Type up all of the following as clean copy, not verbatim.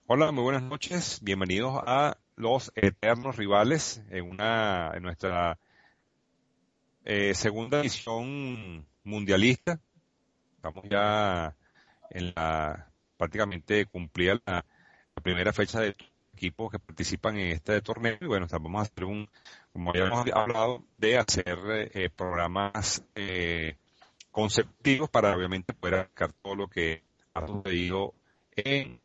Hola, muy buenas noches. Bienvenidos a Los Eternos Rivales en nuestra segunda edición mundialista. Estamos ya en la prácticamente cumplida la primera fecha de equipos que participan en este torneo. Y bueno, vamos a hacer como ya hemos hablado, de hacer programas consecutivos para obviamente poder abarcar todo lo que ha sucedido en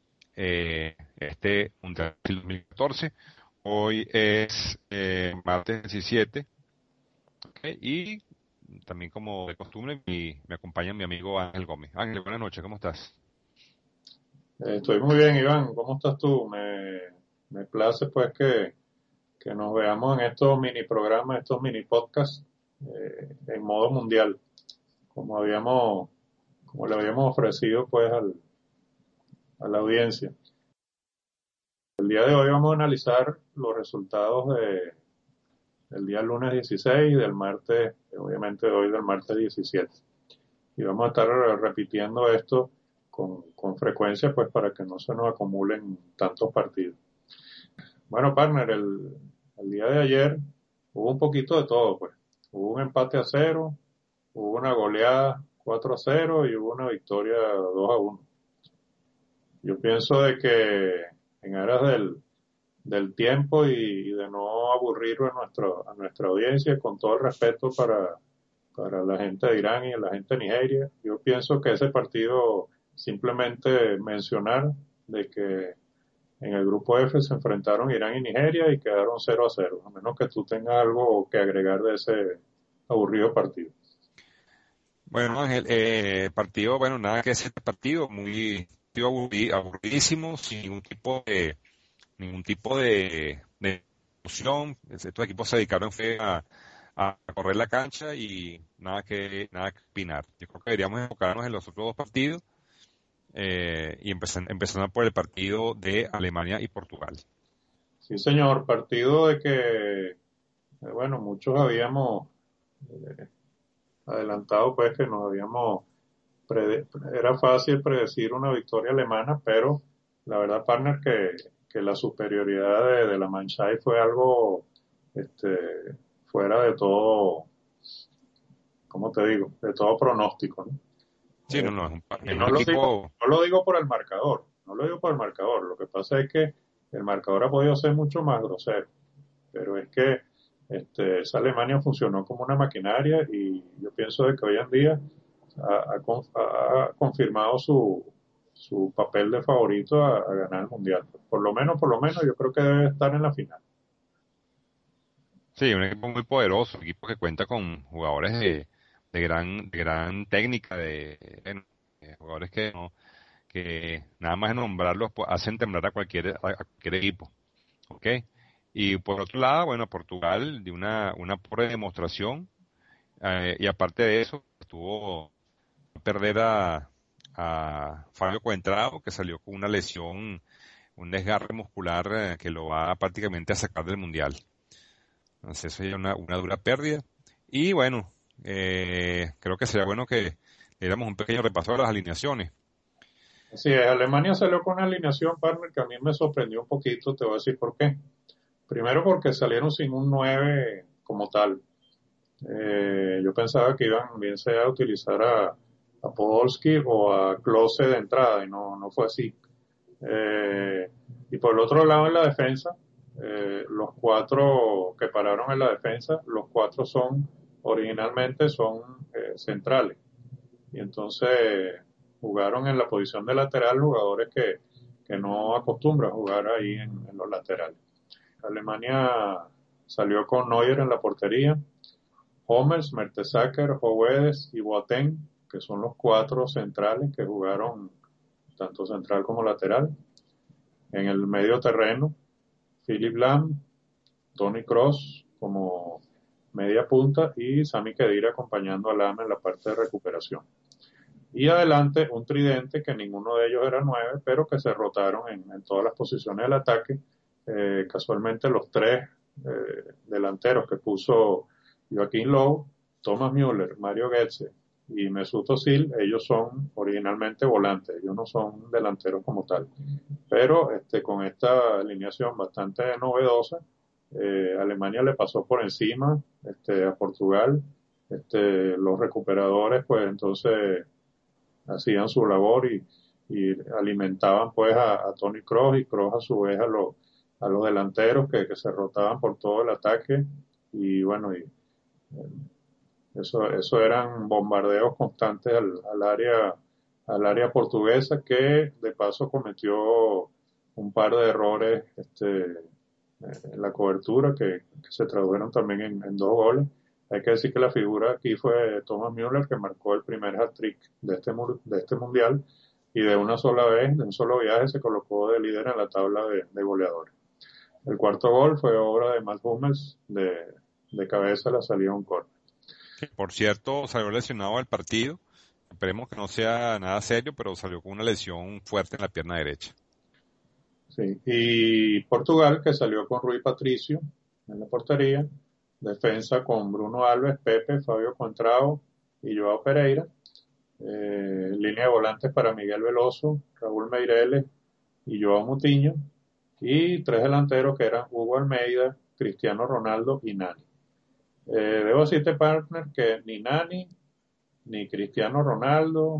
este Mundial del 2014. Hoy es martes 17, ¿ok? Y también como de costumbre me acompaña mi amigo Ángel Gómez. Ángel, buenas noches, ¿cómo estás? Estoy muy bien, Iván. ¿Cómo estás tú? Me place pues que nos veamos en estos mini programas, estos mini podcasts en modo mundial, como como le habíamos ofrecido pues a la audiencia. El día de hoy vamos a analizar los resultados del día lunes 16 y del martes, obviamente hoy del martes 17. Y vamos a estar repitiendo esto con frecuencia pues para que no se nos acumulen tantos partidos. Bueno, partner, el día de ayer hubo un poquito de todo, pues. Hubo un empate a cero, hubo una goleada 4-0 y hubo una victoria 2-1. Yo pienso de que en aras del tiempo y de no aburrir a nuestra audiencia, con todo el respeto para la gente de Irán y la gente de Nigeria, yo pienso que ese partido simplemente mencionar de que en el grupo F se enfrentaron Irán y Nigeria y quedaron 0-0, a menos que tú tengas algo que agregar de ese aburrido partido. Bueno, Ángel, partido, bueno, nada que ese partido, partido aburridísimo, sin ningún tipo de emoción. Estos equipos se dedicaron fue a correr la cancha y nada que opinar. Yo creo que deberíamos enfocarnos en los otros dos partidos y empezando por el partido de Alemania y Portugal. Sí, señor, partido de que, bueno, muchos habíamos eh, adelantado, pues que nos habíamos, era fácil predecir una victoria alemana, pero la verdad, partner, que la superioridad de la Mannschaft fue algo fuera de todo, ¿cómo te digo? De todo pronóstico, ¿no? Sí, no, Eh, no, y es un equipo. no lo digo por el marcador, no lo digo por el marcador. Lo que pasa es que el marcador ha podido ser mucho más grosero, pero es que esa Alemania funcionó como una maquinaria y yo pienso de que hoy en día ha confirmado su papel de favorito a ganar el mundial. Por lo menos yo creo que debe estar en la final. Sí, un equipo muy poderoso, un equipo que cuenta con jugadores de gran técnica, jugadores que nada más de nombrarlos hacen temblar a cualquier equipo, ¿ok? Y por otro lado, bueno, Portugal de una pobre demostración, y aparte de eso, tuvo que perder a Fabio Coentrao, que salió con una lesión, un desgarre muscular, que lo va prácticamente a sacar del Mundial. Entonces eso ya es una dura pérdida. Y bueno, creo que sería bueno que le diéramos un pequeño repaso a las alineaciones. Así es, Alemania salió con una alineación, partner, que a mí me sorprendió un poquito, te voy a decir por qué. Primero porque salieron sin un 9 como tal. Yo pensaba que iban bien sea a utilizar a Podolski o a Klose de entrada y no fue así. Y por el otro lado en la defensa, los cuatro que pararon en la defensa, los cuatro originalmente son centrales. Y entonces jugaron en la posición de lateral jugadores que no acostumbran jugar ahí en los laterales. Alemania salió con Neuer en la portería, Hummels, Mertesacker, Howedes y Boateng, que son los cuatro centrales que jugaron tanto central como lateral. En el medio terreno, Philipp Lahm, Tony Kroos como media punta y Sami Khedira acompañando a Lahm en la parte de recuperación. Y adelante un tridente que ninguno de ellos era 9, pero que se rotaron en todas las posiciones del ataque. Casualmente los tres delanteros que puso Joaquín Low, Thomas Müller, Mario Götze y Mesut Özil, ellos son originalmente volantes, ellos no son delanteros como tal. pero con esta alineación bastante novedosa, Alemania le pasó por encima a Portugal. Los recuperadores pues entonces hacían su labor y alimentaban pues a Toni Kroos y Kroos a su vez a los delanteros que se rotaban por todo el ataque y bueno, eso eran bombardeos constantes al área portuguesa que de paso cometió un par de errores en la cobertura que se tradujeron también en dos goles. Hay que decir que la figura aquí fue Thomas Müller, que marcó el primer hat-trick de este mundial y de una sola vez, de un solo viaje, se colocó de líder en la tabla de goleadores. El cuarto gol fue obra de Mats Hummels de cabeza, la salida a un córner. Que, por cierto, salió lesionado del partido. Esperemos que no sea nada serio, pero salió con una lesión fuerte en la pierna derecha. Sí. Y Portugal, que salió con Rui Patricio en la portería, defensa con Bruno Alves, Pepe, Fabio Contrao y Joao Pereira, línea de volantes para Miguel Veloso, Raúl Meireles y Joao Moutinho, y tres delanteros que eran Hugo Almeida, Cristiano Ronaldo y Nani. Debo decirte, partner, que ni Nani, ni Cristiano Ronaldo,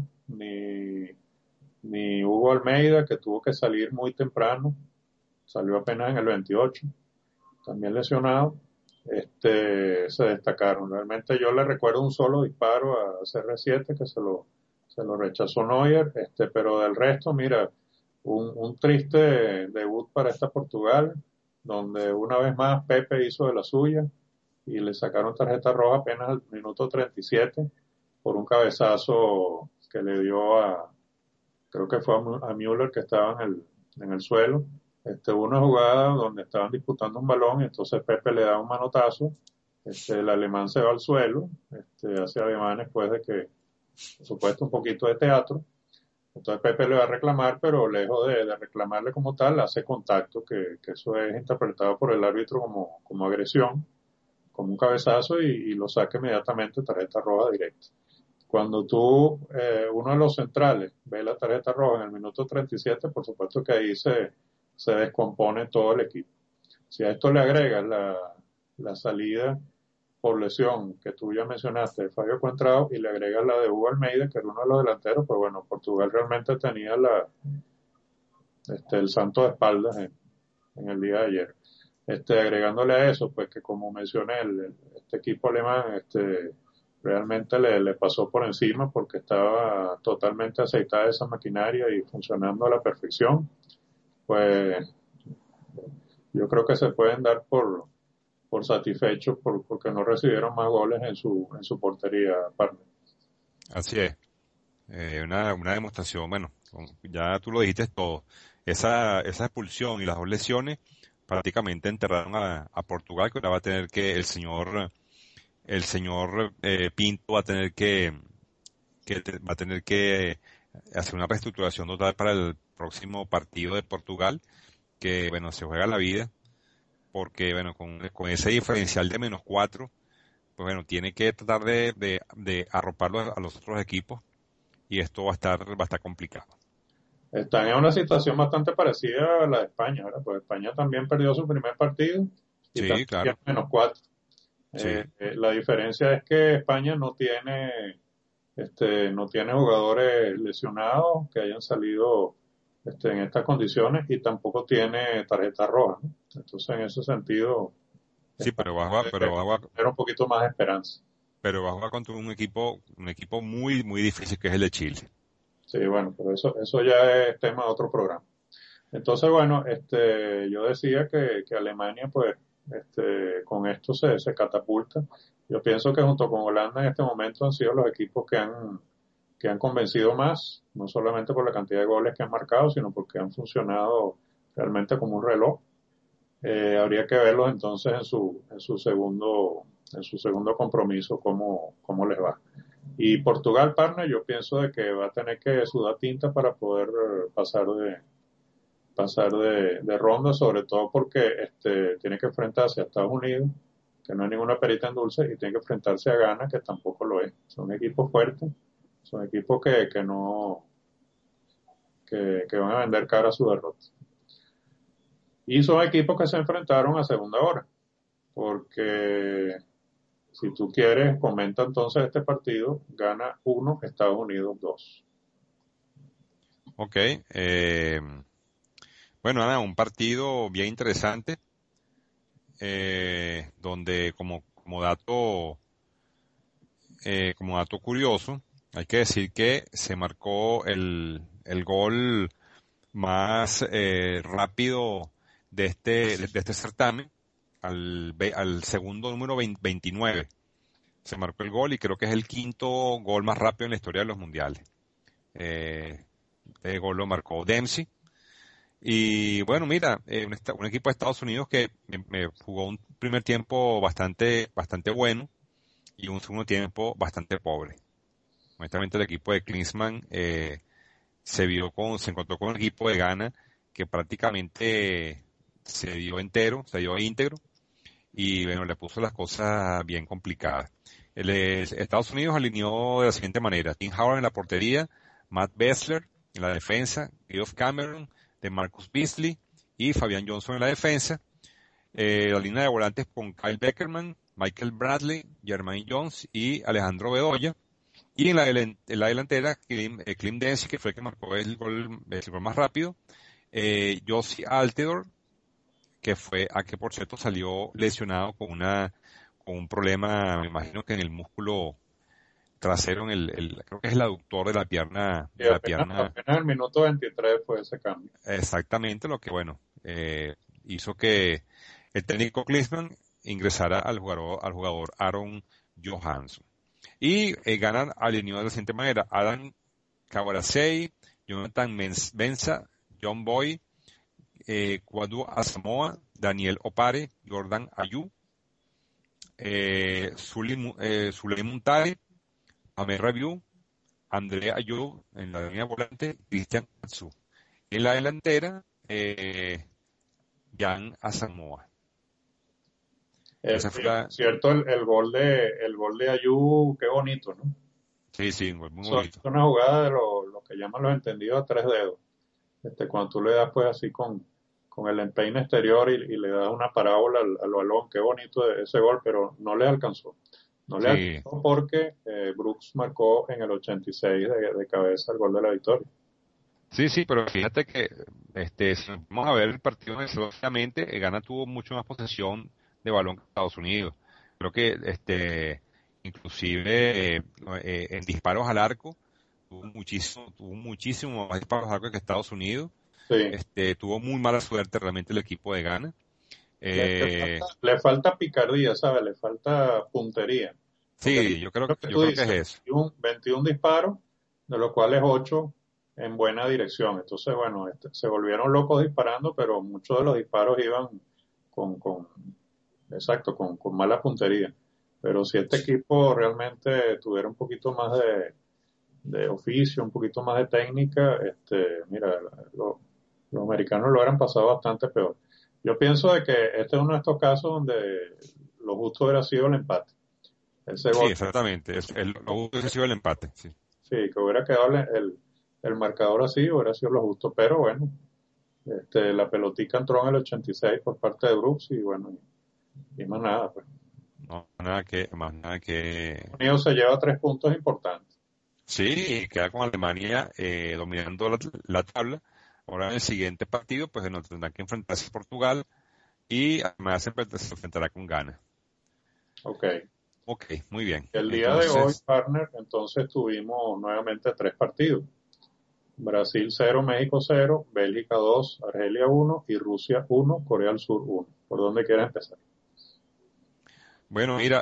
ni Hugo Almeida, que tuvo que salir muy temprano, salió apenas en el 28, también lesionado, se destacaron. Realmente yo le recuerdo un solo disparo a CR7 que se lo rechazó Neuer, pero del resto, mira, un triste debut para esta Portugal, donde una vez más Pepe hizo de la suya y le sacaron tarjeta roja apenas al minuto 37 por un cabezazo que le dio creo que fue a Müller que estaba en el suelo. Una jugada donde estaban disputando un balón y entonces Pepe le da un manotazo, el alemán se va al suelo, hace ademanes después de que, por supuesto, un poquito de teatro. Entonces Pepe le va a reclamar, pero lejos de reclamarle como tal, hace contacto, que eso es interpretado por el árbitro como agresión, como un cabezazo y lo saca inmediatamente tarjeta roja directa. Cuando uno de los centrales ve la tarjeta roja en el minuto 37, por supuesto que ahí se descompone todo el equipo. Si a esto le agregas la salida por lesión que tú ya mencionaste de Fabio Contrao y le agregas la de Hugo Almeida, que era uno de los delanteros, pues bueno, Portugal realmente tenía el santo de espaldas en el día de ayer. Agregándole a eso, pues que como mencioné, este equipo alemán, realmente le pasó por encima porque estaba totalmente aceitada esa maquinaria y funcionando a la perfección. Pues yo creo que se pueden dar por satisfechos porque no recibieron más goles en su portería, partner. Así es. Una demostración, bueno, ya tú lo dijiste todo. Esa expulsión y las dos lesiones prácticamente enterraron a Portugal, que ahora va a tener que, el señor Pinto va a tener que hacer una reestructuración total para el próximo partido de Portugal, que bueno, se juega la vida, porque bueno, con ese diferencial de -4, pues bueno, tiene que tratar de arroparlo a los otros equipos, y esto va a estar complicado. Están en una situación bastante parecida a la de España, ¿verdad? Pues España también perdió su primer partido y Sí, también tiene claro, -4. sí. La diferencia es que España no tiene jugadores lesionados que hayan salido en estas condiciones y tampoco tiene tarjeta roja, ¿no? Entonces, en ese sentido, Sí, España pero va a jugar, tener un poquito más de esperanza. pero va a jugar contra un equipo muy, muy difícil, que es el de Chile. Sí, bueno, pero eso ya es tema de otro programa. Entonces, bueno, yo decía que Alemania, pues, con esto se catapulta. Yo pienso que junto con Holanda en este momento han sido los equipos que han convencido más, no solamente por la cantidad de goles que han marcado, sino porque han funcionado realmente como un reloj. Habría que verlos entonces en su segundo compromiso, cómo les va. Y Portugal, partner, yo pienso de que va a tener que sudar tinta para poder pasar de ronda, sobre todo porque tiene que enfrentarse a Estados Unidos, que no hay ninguna perita en dulce, y tiene que enfrentarse a Ghana, que tampoco lo es. Son equipos fuertes, son equipos que no que van a vender cara a su derrota. Y son equipos que se enfrentaron a segunda hora, porque si tú quieres, comenta entonces este partido, gana 1, Estados Unidos 2. Ok. Bueno, nada, un partido bien interesante, donde como dato curioso, hay que decir que se marcó el gol más rápido de este certamen al segundo número 29. Se marcó el gol y creo que es el quinto gol más rápido en la historia de los mundiales. El gol lo marcó Dempsey. Y bueno, mira, un equipo de Estados Unidos que me jugó un primer tiempo bastante bueno y un segundo tiempo bastante pobre. Honestamente, el equipo de Klinsmann se encontró con un equipo de Ghana que prácticamente se dio íntegro y bueno, le puso las cosas bien complicadas. Estados Unidos alineó de la siguiente manera: Tim Howard en la portería, Matt Bessler en la defensa, Geoff Cameron, de Marcus Beasley y Fabian Johnson en la defensa. La línea de volantes con Kyle Beckerman, Michael Bradley, Jermaine Jones y Alejandro Bedoya. Y en la delantera, Klim Dempsey, que fue el que marcó el gol más rápido, Josie Altidore, que por cierto salió lesionado con un problema, me imagino que en el músculo trasero, creo que es el aductor Y de la pierna, apenas el minuto 23 fue ese cambio. exactamente lo que, bueno, hizo que el técnico Klinsmann ingresara al jugador Aaron Johansson. Y ganan alineó de la siguiente manera: Adam Kawarasei, Jonathan Mensah, John Boy, Kwadu Asamoah, Daniel Opare, Jordan Ayew, Suley Muntari, Amer Rabiu, André Ayew en la línea volante, Cristian Atsu. En la delantera, Jan Asamoah. Esa fue Por cierto, el gol de Ayú, qué bonito, ¿no? sí, sí, muy Es bonito. una jugada de lo que llaman los entendidos a tres dedos. Cuando tú le das pues así con el empeine exterior y le das una parábola al balón, qué bonito ese gol, pero no le alcanzó. No le Sí, alcanzó porque Brooks marcó en el 86 de cabeza el gol de la victoria. sí, sí, pero fíjate que si vamos a ver el partido obviamente, Ghana tuvo mucho más posesión de balón que Estados Unidos. Creo que inclusive en disparos al arco tuvo muchísimo más disparos al arco que Estados Unidos. Sí, Tuvo muy mala suerte realmente el equipo de Ghana. Eh, le falta picardía, ¿sabes? Le falta puntería. Porque sí, lo que yo tú creo que es dices, eso. 21 disparos, de los cuales 8 en buena dirección. Entonces, bueno, se volvieron locos disparando, pero muchos de los disparos iban con exacto, con mala puntería. Pero si este equipo realmente tuviera un poquito más de oficio, un poquito más de técnica, mira, los americanos lo hubieran pasado bastante peor. Yo pienso de que este es uno de estos casos donde lo justo hubiera sido el empate. Ese Sí, gol, exactamente. Lo justo hubiese sido el empate. Sí. sí, que hubiera quedado el marcador así, hubiera sido lo justo. Pero bueno, la pelotica entró en el 86 por parte de Brooks y bueno, y más nada, pues. No, más nada que Unidos se lleva 3 puntos importantes. sí, queda con Alemania dominando la tabla. Ahora en el siguiente partido, pues nos tendrán que enfrentarse a Portugal y además se enfrentará con Ghana. Ok. Ok, muy bien. El día de hoy, Entonces, partner, entonces tuvimos nuevamente 3 partidos. Brasil 0, México 0, Bélgica 2, Argelia 1 y Rusia 1, Corea del Sur 1. ¿Por dónde quieres empezar? bueno, mira,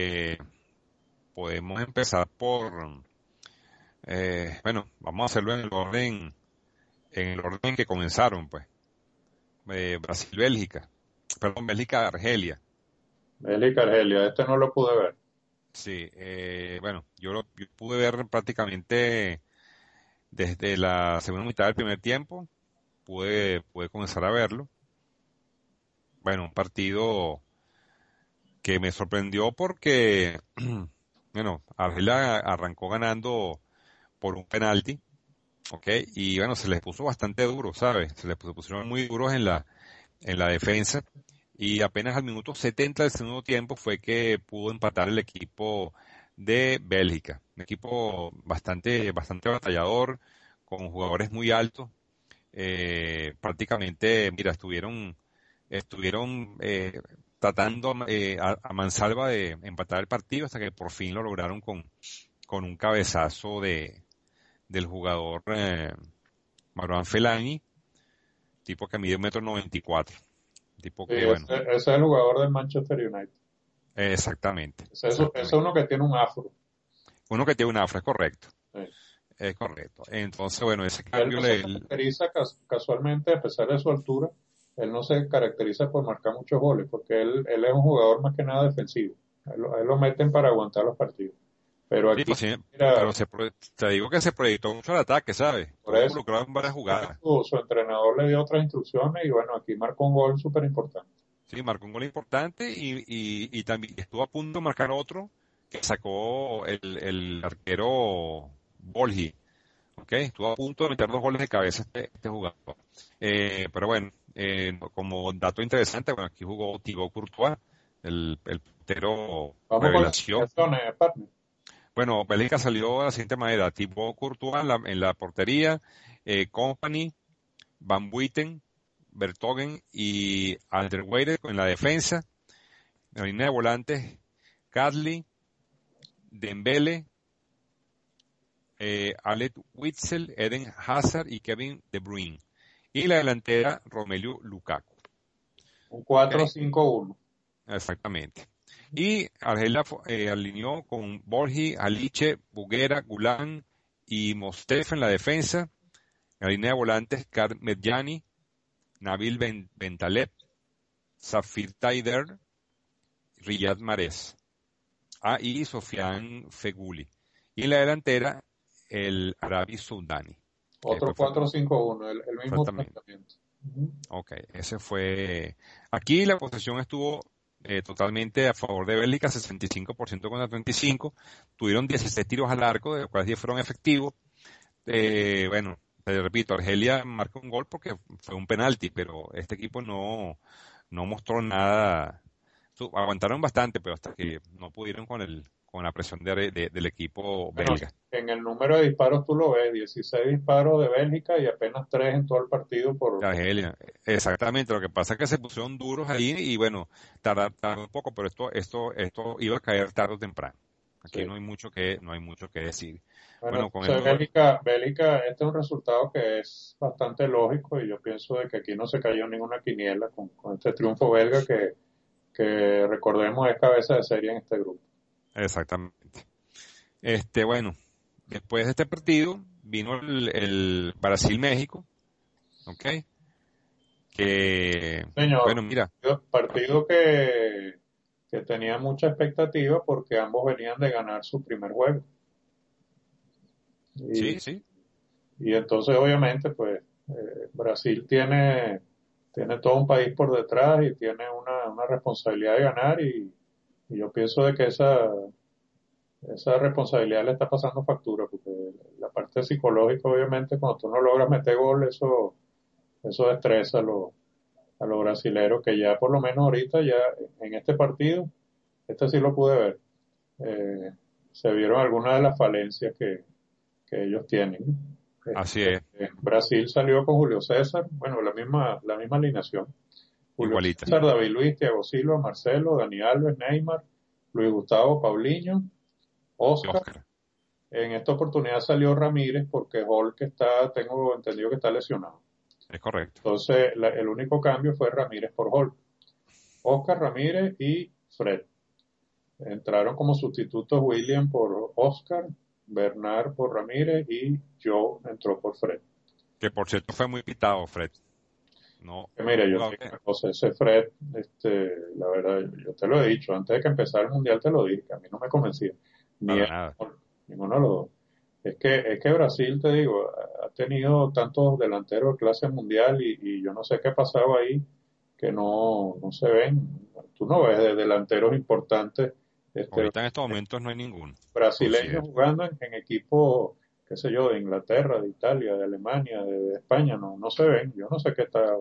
podemos empezar bueno, vamos a hacerlo en el orden que comenzaron, pues. Brasil-Bélgica, perdón, Bélgica-Argelia. Bélgica, Argelia, este no lo pude ver. Sí, bueno, yo pude ver prácticamente desde la segunda mitad del primer tiempo, pude comenzar a verlo. Bueno, un partido que me sorprendió porque, bueno, Argelia arrancó ganando por un penalti, ¿ok? Y bueno, se les puso bastante duro, ¿sabes? Se pusieron muy duros en la defensa, y apenas al minuto 70 del segundo tiempo fue que pudo empatar el equipo de Bélgica. Un equipo bastante batallador, con jugadores muy altos. Prácticamente, mira, estuvieron tratando a mansalva de empatar el partido hasta que por fin lo lograron con un cabezazo del jugador Marouane Fellaini, tipo que mide 1,94 m, tipo Sí, que, bueno, ese es el jugador del Manchester United. exactamente, Ese es uno que tiene un afro. uno que tiene un afro, Sí. es correcto. Entonces, bueno, ese Él cambio no se caracteriza casualmente, a pesar de su altura, él no se caracteriza por marcar muchos goles, porque él es un jugador más que nada defensivo. A él lo meten para aguantar los partidos. Pero sí, aquí, pues sí, mira, pero te digo que se proyectó mucho el ataque, ¿sabes? por Estuvo eso, involucrado en varias jugadas. su entrenador le dio otras instrucciones y bueno, aquí marcó un gol súper importante. Sí, marcó un gol importante y también estuvo a punto de marcar otro que sacó el arquero Bolgi. ¿Ok? Estuvo a punto de meter 2 goles de cabeza este jugador. Pero bueno, como dato interesante, bueno, aquí jugó Thibaut Courtois, el portero Vamos con las revelación. alineaciones, partner. Bueno, Bélgica salió de la siguiente manera: Thibaut Courtois en la portería, Company, Van Buiten, Vertonghen y Alderweireld en la defensa. En la línea de volantes, Kadli, Dembele, Alet Witsel, Eden Hazard y Kevin De Bruyne. Y la delantera, Romelu Lukaku. Un ¿Ok? 4-5-1. Exactamente. Y Argelia alineó con Borgi, Aliche, Buguera, Gulán y Mostef en la defensa. En la línea de volantes, Kar Medjani, Nabil Bentaleb, Safir Taider, Riyad Mahrez. Y Sofiane Feghouli. Y en la delantera, el Arabi Soudani, que Otro después fue 4-5-1, el mismo exactamente. planteamiento. Ujú. Ok, ese fue. Aquí la posesión estuvo totalmente a favor de Bélgica, 65% contra 35. Tuvieron 16 tiros al arco, de los cuales 10 fueron efectivos. Bueno, te repito, Argelia marcó un gol porque fue un penalti, pero este equipo no mostró nada. Aguantaron bastante, pero hasta que no pudieron con la presión del equipo Bueno, belga. en el número de disparos tú lo ves, 16 disparos de Bélgica y apenas 3 en todo el partido De Argelia, exactamente. Lo que pasa es que se pusieron duros ahí y bueno, tardó un poco, pero esto iba a caer tarde o temprano. Aquí sí. no hay mucho que decir. Bueno, Bueno, con entonces esto, Bélgica, este es un resultado que es bastante lógico y yo pienso de que aquí no se cayó ninguna quiniela con este triunfo belga que recordemos es cabeza de serie en este grupo. exactamente. Bueno, después de este partido vino el Brasil-México, ¿ok? Que, Señor, bueno, mira, partido que tenía mucha expectativa porque ambos venían de ganar su primer juego. sí, Y, sí, y entonces obviamente pues Brasil tiene todo un país por detrás y tiene una responsabilidad de ganar y yo pienso de que esa responsabilidad le está pasando factura porque la parte psicológica obviamente cuando tú no logras meter gol eso estresa a los brasileros que ya por lo menos ahorita ya en este partido, este sí lo pude ver, eh, se vieron algunas de las falencias que ellos tienen. así es, Brasil salió con Julio César, bueno, la misma alineación. Julio igualita. César, David Luiz, Thiago Silva, Marcelo, Dani Alves, Neymar, Luis Gustavo, Paulinho, Y Oscar. Oscar, En esta oportunidad salió Ramírez porque Hulk tengo entendido que está lesionado. es correcto. Entonces, el único cambio fue Ramírez por Hulk. Oscar Ramírez y Fred. Entraron como sustitutos William por Oscar, Bernard por Ramírez y Joe entró por Fred. Que por cierto fue muy pitado, Fred. No, Que fue un mire, yo te jugador digo que, una cosa, ese Fred, la verdad, yo te lo he dicho, antes de que empezara el mundial te lo dije, que a mí no me convencía, ni para él, nada. ninguno de los dos. Es que Brasil, te digo, ha tenido tantos delanteros de clase mundial y yo no sé qué ha pasado ahí, que no se ven, tú no ves de delanteros importantes, este, Ahorita en estos momentos no hay ninguno, brasileños considero. jugando en equipos, qué sé yo, de Inglaterra, de Italia, de Alemania, de España, no se ven, yo no sé qué está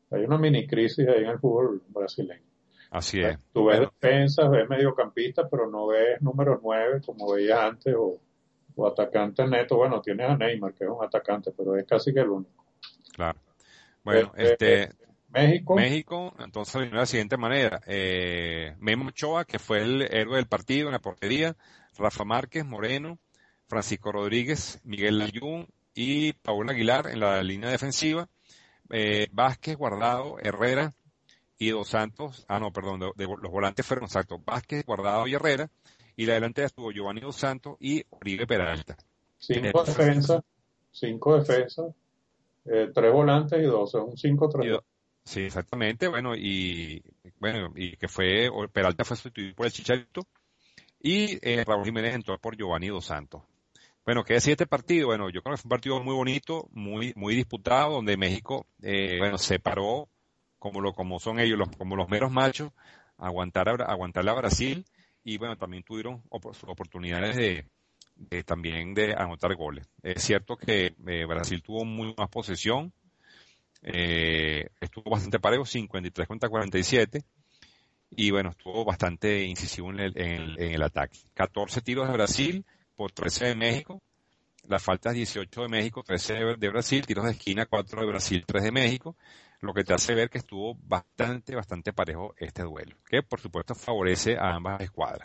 hay una mini crisis ahí en el fútbol brasileño. Así es. Tú ves Bueno, defensas, ves mediocampistas, pero no ves números 9 como veías antes o atacantes netos. Bueno, tienes a Neymar, que es un atacante, pero es casi que el único. claro. Bueno, Este, México, México, entonces vino de la siguiente manera. Memo Ochoa, que fue el héroe del partido en la portería, Rafa Márquez, Moreno, Francisco Rodríguez, Miguel Layún y Paul Aguilar en la línea defensiva, Vázquez, Guardado, Herrera y Dos Santos, no, perdón, los volantes fueron exactos, Vázquez, Guardado y Herrera, y la delantera estuvo Giovanni Dos Santos y Oribe Peralta. cinco Entonces, defensas, cinco defensas, tres volantes y dos, es un y 5-3-2. sí, exactamente, bueno, y que Peralta fue sustituido por el Chicharito, y Raúl Jiménez entró por Giovanni Dos Santos. Bueno, ¿qué decía este partido? Bueno, yo creo que fue un partido muy bonito, muy disputado, donde México, bueno, se paró como son ellos, como los meros machos, aguantarle a Brasil, y bueno, también tuvieron oportunidades también de anotar goles. Es cierto que Brasil tuvo muy más posesión, estuvo bastante parejo, 53 contra 47, y bueno, estuvo bastante incisivo en el ataque. 14 tiros de Brasil por 13 de México, las faltas 18 de México, 13 de Brasil, tiros de esquina 4 de Brasil, 3 de México, lo que te hace ver que estuvo bastante parejo este duelo, que por supuesto favorece a ambas escuadras.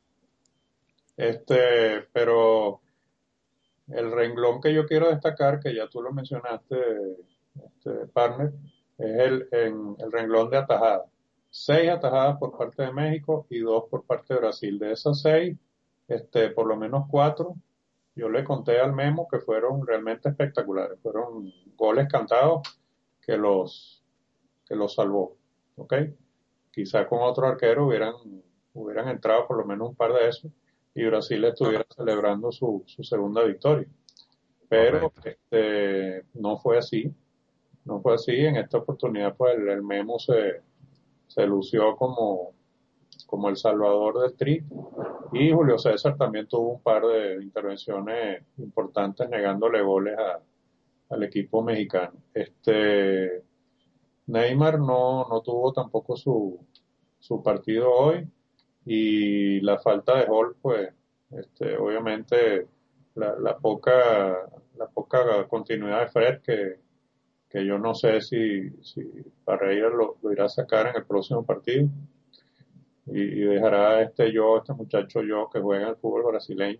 Pero el renglón que yo quiero destacar, que ya tú lo mencionaste, partner, es el renglón de atajadas. 6 atajadas por parte de México y 2 por parte de Brasil. De esas 6, por lo menos 4, yo le conté al Memo que fueron realmente espectaculares. Fueron goles cantados que los salvó. ¿Ok? Quizá con otro arquero hubieran entrado por lo menos un par de esos y Brasil estuviera celebrando su segunda victoria. Pero Correcto. no fue así. No fue así. En esta oportunidad, pues el Memo se lució como el salvador del Tri. Y Julio César también tuvo un par de intervenciones importantes negándole goles al equipo mexicano. Neymar no tuvo tampoco su partido hoy y la falta de gol, pues, obviamente la poca continuidad de Fred que yo no sé si Parreira lo irá a sacar en el próximo partido y dejará este muchacho yo que juega en el fútbol brasileño,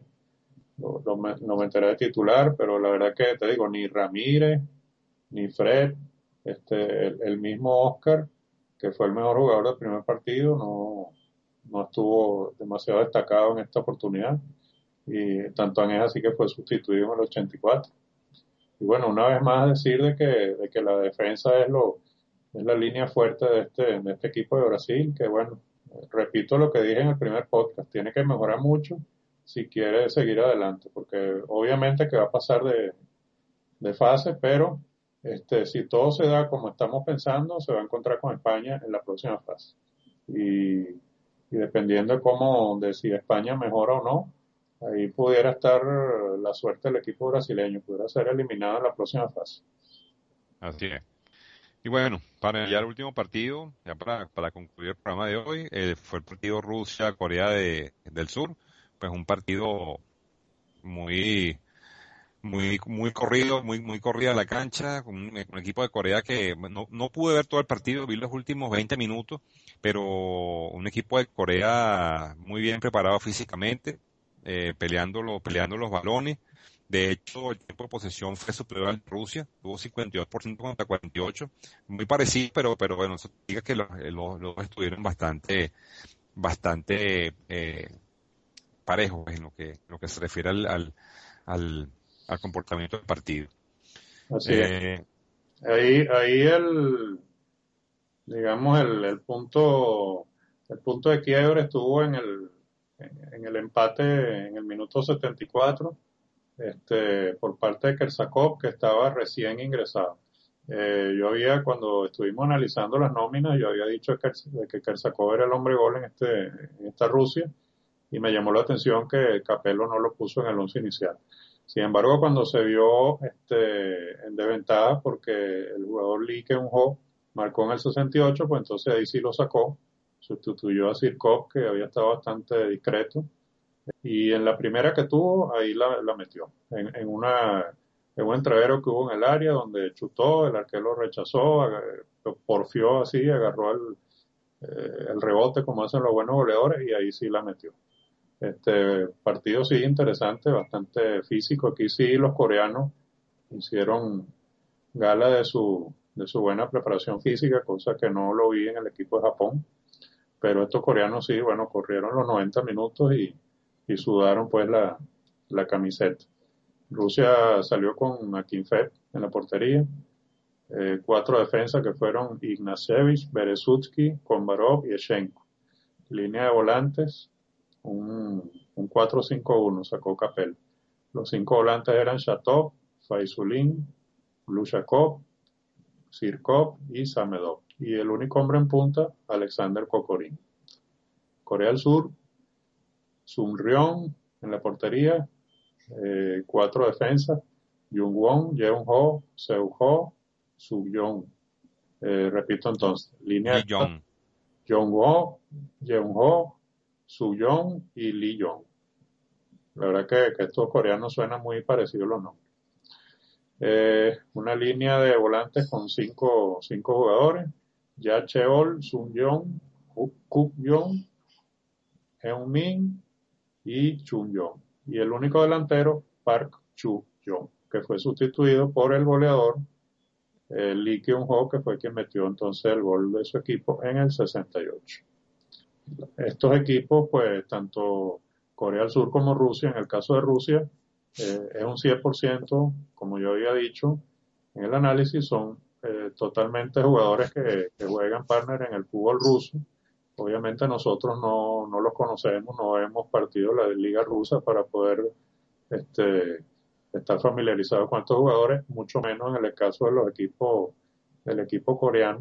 lo meterá de titular, pero la verdad que te digo, ni Ramírez, ni Fred, el mismo Oscar, que fue el mejor jugador del primer partido, no estuvo demasiado destacado en esta oportunidad y tanto es así que fue sustituido en el 84. Y bueno, una vez más decir de que la defensa es la línea fuerte de este equipo de Brasil, que bueno, repito lo que dije en el primer podcast, tiene que mejorar mucho si quiere seguir adelante, porque obviamente que va a pasar de fase, pero si todo se da como estamos pensando, se va a encontrar con España en la próxima fase. Y dependiendo de si España mejora o no, ahí pudiera estar la suerte del equipo brasileño, pudiera ser eliminado en la próxima fase. Así es. Y bueno, para ya el último partido, ya para concluir el programa de hoy, fue el partido Rusia-Corea del Sur, pues un partido muy muy corrido, muy corrida la cancha, con un equipo de Corea que no pude ver todo el partido, vi los últimos 20 minutos, pero un equipo de Corea muy bien preparado físicamente, peleando los balones. De hecho, el tiempo de posesión fue superior al de Rusia, tuvo 52% contra 48, muy parecido, pero bueno, eso diga que los estuvieron bastante parejos en lo que se refiere al, al comportamiento del partido. Así es. Eh, Ahí digamos, el punto de quiebre estuvo en el empate en el minuto 74, por parte de Kersakov, que estaba recién ingresado. Cuando estuvimos analizando las nóminas, yo había dicho de que Kersakov era el hombre gol en esta Rusia, y me llamó la atención que Capello no lo puso en el once inicial. Sin embargo, cuando se vio en desventaja porque el jugador Lee Keun-ho marcó en el 68, pues entonces ahí sí lo sacó, sustituyó a Sirkov, que había estado bastante discreto, y en la primera que tuvo, ahí la metió, en un entrevero que hubo en el área, donde chutó, el arquero rechazó, lo porfió así, agarró el rebote como hacen los buenos goleadores, y ahí sí la metió. Partido sí interesante, bastante físico. Aquí sí los coreanos hicieron gala de su buena preparación física, cosa que no lo vi en el equipo de Japón. Pero estos coreanos sí, bueno, corrieron los 90 minutos y sudaron pues la camiseta. Rusia salió con Akinfev en la portería, 4 defensas que fueron Ignashevich, Berezutsky, Komarov y Eshenko. Línea de volantes, un 4-5-1 sacó Capel. Los 5 volantes eran Shatov, Faisulin, Glushakov, Sirkov y Samedov. Y el único hombre en punta, Alexander Kokorin. Corea del Sur, Sumrion en la portería, 4 defensas, Jungwon, Jeonho, Seuho, Sugyong. Repito entonces, línea Lee de Jong. Jongho, Jeonho, Suyong y Lee Jong. La verdad que estos coreanos suenan muy parecidos los nombres. Una línea de volantes con cinco jugadores: Ya Cheol, Sun Yong, Kuk Yong, Heung Min y Chun Yong. Y el único delantero, Park Chu Yong, que fue sustituido por el goleador Lee Kyung Ho, que fue quien metió entonces el gol de su equipo en el 68. Estos equipos, pues tanto Corea del Sur como Rusia, en el caso de Rusia, es un 100%, como yo había dicho en el análisis, son totalmente jugadores que juegan partner en el fútbol ruso. Obviamente nosotros no los conocemos, no hemos partido la liga rusa para poder estar familiarizados con estos jugadores, mucho menos en el caso de los equipos del equipo coreano.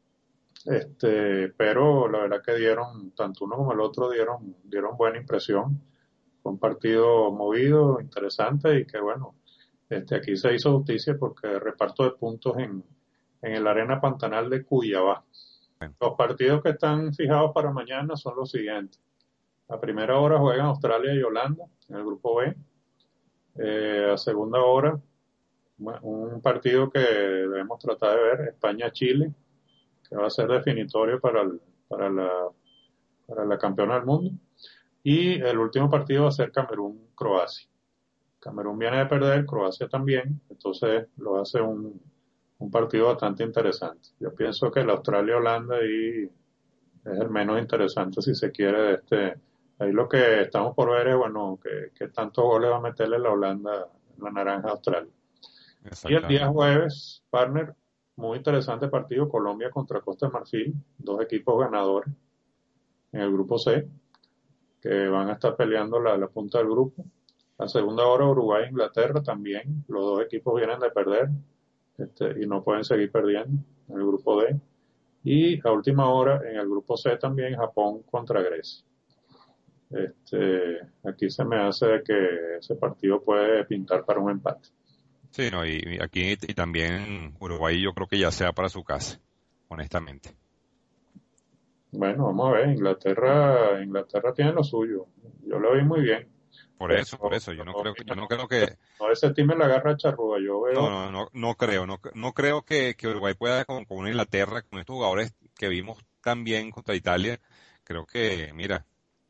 Pero la verdad que tanto uno como el otro dieron buena impresión. Fue un partido movido, interesante y que bueno, aquí se hizo justicia porque reparto de puntos en el Arena Pantanal de Cuyabá. Los partidos que están fijados para mañana son los siguientes. A primera hora juegan Australia y Holanda en el grupo B. A segunda hora, un partido que debemos tratar de ver, España-Chile, que va a ser definitorio para la campeona del mundo. Y el último partido va a ser Camerún-Croacia. Camerún viene de perder, Croacia también, entonces lo hace un partido bastante interesante. Yo pienso que la Australia-Holanda ahí es el menos interesante si se quiere ahí lo que estamos por ver es, bueno, que tantos goles va a meterle la Holanda en la naranja Australia. Y el día Exactamente. jueves, partner, muy interesante partido, Colombia contra Costa de Marfil, 2 equipos ganadores en el grupo C, que van a estar peleando la punta del grupo. A segunda hora, Uruguay e Inglaterra también, los 2 equipos vienen de perder y no pueden seguir perdiendo en el grupo D. Y a última hora, en el grupo C también, Japón contra Grecia. Aquí se me hace que ese partido puede pintar para un empate. Sí, no, y aquí y también Uruguay yo creo que ya sea para su casa, honestamente. Bueno, vamos a ver, Inglaterra tiene lo suyo. Yo lo vi muy bien, pero Por eso, yo no creo que, no desestime la garra charrúa. Yo veo, no creo que Uruguay pueda con una Inglaterra, con estos jugadores que vimos tan bien contra Italia. Creo que, mira,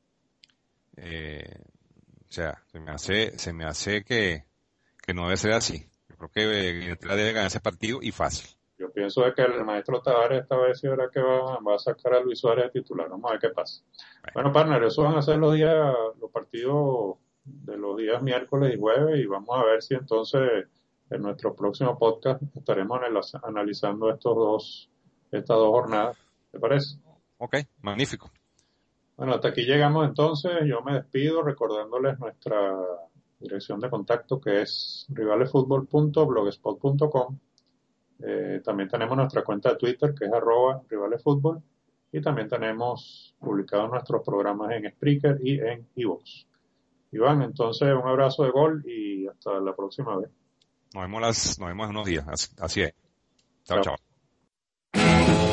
o sea, se me hace que no debe ser así. Yo creo que Inglaterra debe ganar ese partido y fácil. yo pienso de que el maestro Tavares esta vez sí verá que va a sacar a Luis Suárez de titular. Vamos a ver qué pasa. Bueno, partner, eso van a ser los partidos de los días miércoles y jueves y vamos a ver si entonces en nuestro próximo podcast estaremos analizando estas dos jornadas. ¿Te parece? Ok, magnífico. Bueno, hasta aquí llegamos entonces. Yo me despido recordándoles nuestra dirección de contacto que es rivalefutbol.blogspot.com. También tenemos nuestra cuenta de Twitter que es @rivalefutbol y también tenemos publicados nuestros programas en Spreaker y en iVoox. Iván, entonces un abrazo de gol y hasta la próxima vez. Nos vemos en unos días. Así es. Chao, Chao. chao.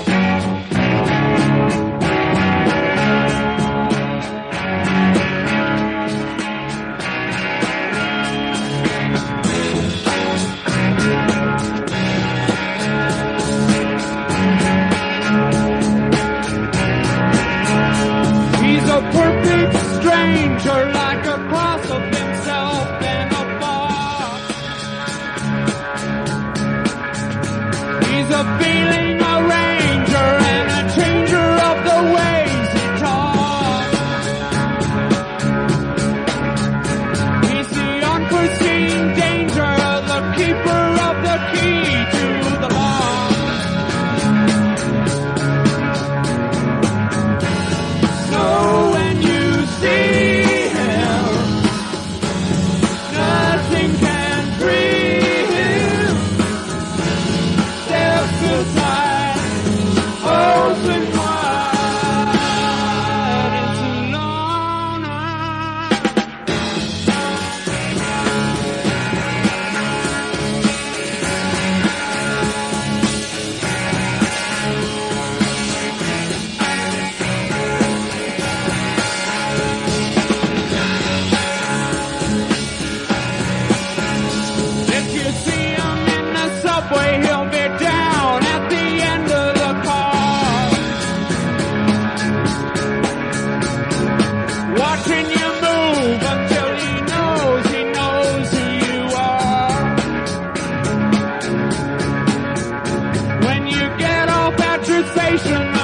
conversation